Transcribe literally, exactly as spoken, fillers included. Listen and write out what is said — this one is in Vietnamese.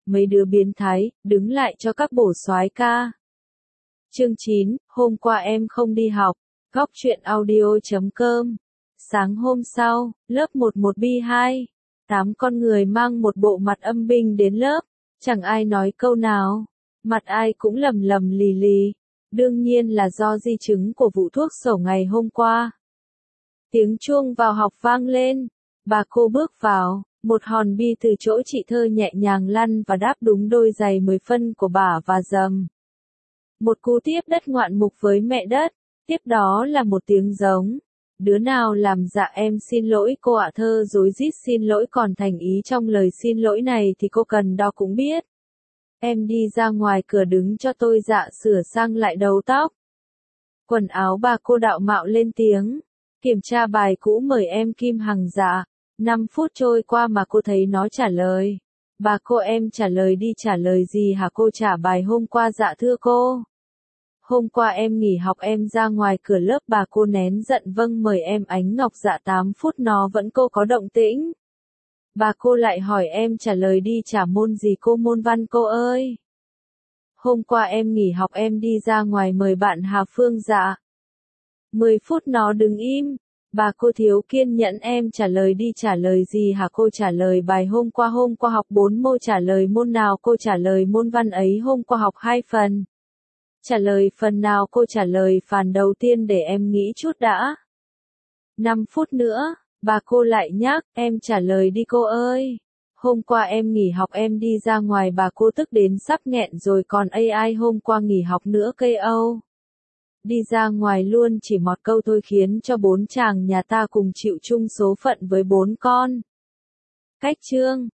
mấy đứa biến thái, đứng lại cho các bổ soái ca. Chương chín, hôm qua em không đi học. Góc truyện audio chấm com. Sáng hôm sau, lớp mười một B hai, tám con người mang một bộ mặt âm binh đến lớp, chẳng ai nói câu nào, mặt ai cũng lầm lầm lì lì, đương nhiên là do di chứng của vụ thuốc sổ ngày hôm qua. Tiếng chuông vào học vang lên, bà cô bước vào, một hòn bi từ chỗ chị Thơ nhẹ nhàng lăn và đáp đúng đôi giày mười phân của bà và dầm. Một cú tiếp đất ngoạn mục với mẹ đất, tiếp đó là một tiếng giống. Đứa nào làm dạ em xin lỗi cô ạ. Thơ rối rít xin lỗi, còn thành ý trong lời xin lỗi này thì cô cần đo cũng biết. Em đi ra ngoài cửa đứng cho tôi dạ sửa sang lại đầu tóc. Quần áo bà cô đạo mạo lên tiếng. Kiểm tra bài cũ mời em Kim Hằng dạ. năm phút trôi qua mà cô thấy nó trả lời. Bà cô em trả lời đi. Trả lời gì hả cô? Trả bài hôm qua dạ thưa cô. Hôm qua em nghỉ học em ra ngoài cửa lớp. Bà cô nén giận vâng mời em Ánh Ngọc dạ tám phút nó vẫn cô có động tĩnh. Bà cô lại hỏi em trả lời đi. Trả môn gì cô? Môn văn cô ơi. Hôm qua em nghỉ học em đi ra ngoài mời bạn Hà Phương dạ. mười phút nó đứng im. Bà cô thiếu kiên nhẫn em trả lời đi. Trả lời gì hả cô? Trả lời bài hôm qua. Hôm qua học bốn môn. Trả lời môn nào cô? Trả lời môn văn ấy. Hôm qua học hai phần. Trả lời phần nào cô? Trả lời phần đầu tiên. Để em nghĩ chút đã. năm phút nữa, bà cô lại nhắc, em trả lời đi cô ơi. Hôm qua em nghỉ học em đi ra ngoài. Bà cô tức đến sắp nghẹn rồi. Còn a i hôm qua nghỉ học nữa cây âu. Đi ra ngoài luôn chỉ một câu thôi khiến cho bốn chàng nhà ta cùng chịu chung số phận với bốn con. Cách chương